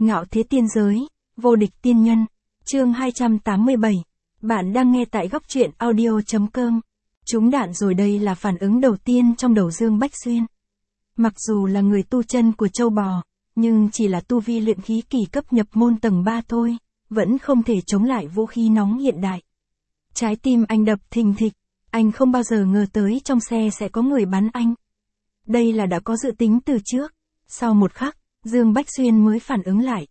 Ngạo thế tiên giới, vô địch tiên nhân, chương 287. Bạn đang nghe tại góc truyện audio.com. Trúng đạn rồi, đây là phản ứng đầu tiên trong đầu Dương Bách Xuyên. Mặc dù là người tu chân của châu bò, nhưng chỉ là tu vi luyện khí kỳ cấp nhập môn tầng 3 thôi, vẫn không thể chống lại vũ khí nóng hiện đại. Trái tim anh đập thình thịch, anh không bao giờ ngờ tới trong xe sẽ có người bắn anh. Đây là đã có dự tính từ trước. Sau một khắc, Dương Bách Xuyên mới phản ứng lại,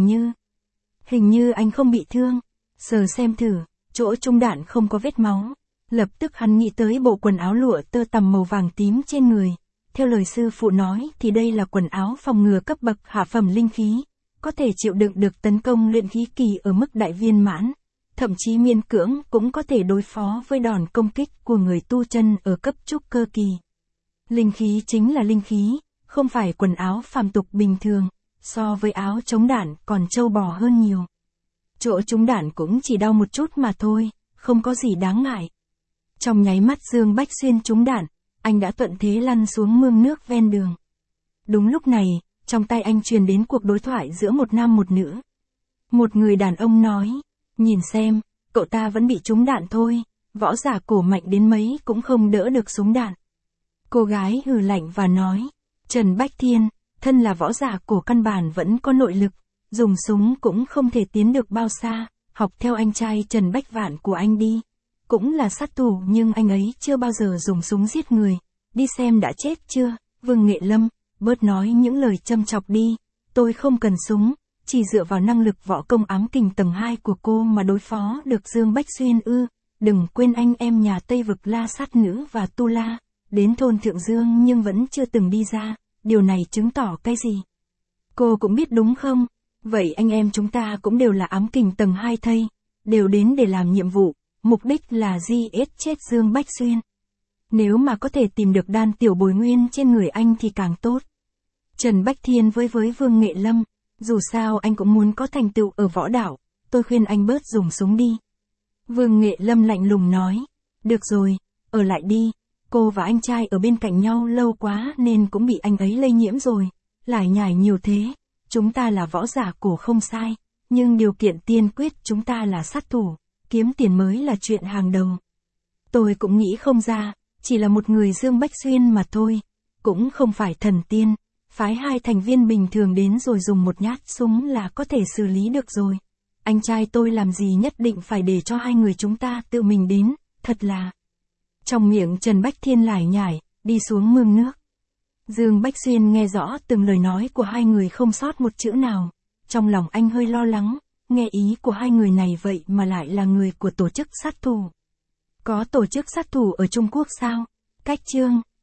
hình như anh không bị thương. Sờ xem thử, chỗ trúng đạn không có vết máu. Lập tức hắn nghĩ tới bộ quần áo lụa tơ tằm màu vàng tím trên người. Theo lời sư phụ nói thì đây là quần áo phòng ngừa cấp bậc hạ phẩm linh khí, có thể chịu đựng được tấn công luyện khí kỳ ở mức đại viên mãn, thậm chí miễn cưỡng cũng có thể đối phó với đòn công kích của người tu chân ở cấp trúc cơ kỳ. Linh khí chính là linh khí, không phải quần áo phàm tục bình thường, so với áo chống đạn còn trâu bò hơn nhiều. Chỗ trúng đạn cũng chỉ đau một chút mà thôi, không có gì đáng ngại. Trong nháy mắt Dương Bách Xuyên trúng đạn, anh đã thuận thế lăn xuống mương nước ven đường. Đúng lúc này, trong tay anh truyền đến cuộc đối thoại giữa một nam một nữ. Một người đàn ông nói, nhìn xem, cậu ta vẫn bị trúng đạn thôi, võ giả cổ mạnh đến mấy cũng không đỡ được súng đạn. Cô gái hừ lạnh và nói, Trần Bách Thiên, thân là võ giả cổ căn bản vẫn có nội lực, dùng súng cũng không thể tiến được bao xa, học theo anh trai Trần Bách Vạn của anh đi. Cũng là sát thủ nhưng anh ấy chưa bao giờ dùng súng giết người, đi xem đã chết chưa. Vương Nghệ Lâm, bớt nói những lời châm chọc đi, tôi không cần súng, chỉ dựa vào năng lực võ công ám kình tầng 2 của cô mà đối phó được Dương Bách Xuyên ư. Đừng quên anh em nhà Tây Vực La Sát Nữ và Tu La, đến thôn Thượng Dương nhưng vẫn chưa từng đi ra, điều này chứng tỏ cái gì? Cô cũng biết đúng không? Vậy anh em chúng ta cũng đều là ám kình tầng 2 thây, đều đến để làm nhiệm vụ, mục đích là giết chết Dương Bách Xuyên. Nếu mà có thể tìm được đan tiểu bồi nguyên trên người anh thì càng tốt. Trần Bách Thiên với Vương Nghệ Lâm, dù sao anh cũng muốn có thành tựu ở võ đạo, tôi khuyên anh bớt dùng súng đi. Vương Nghệ Lâm lạnh lùng nói, được rồi, ở lại đi, cô và anh trai ở bên cạnh nhau lâu quá nên cũng bị anh ấy lây nhiễm rồi, lải nhải nhiều thế, chúng ta là võ giả cổ không sai, nhưng điều kiện tiên quyết chúng ta là sát thủ, kiếm tiền mới là chuyện hàng đầu. Tôi cũng nghĩ không ra, chỉ là một người Dương Bách Xuyên mà thôi, cũng không phải thần tiên, phái 2 thành viên bình thường đến rồi dùng một nhát súng là có thể xử lý được rồi. Anh trai tôi làm gì nhất định phải để cho 2 người chúng ta tự mình đến, thật là... Trong miệng Trần Bách Thiên lải nhải, đi xuống mương nước. Dương Bách Xuyên nghe rõ từng lời nói của 2 người không sót một chữ nào. Trong lòng anh hơi lo lắng, nghe ý của 2 người này vậy mà lại là người của tổ chức sát thủ. Có tổ chức sát thủ ở Trung Quốc sao? Cách chương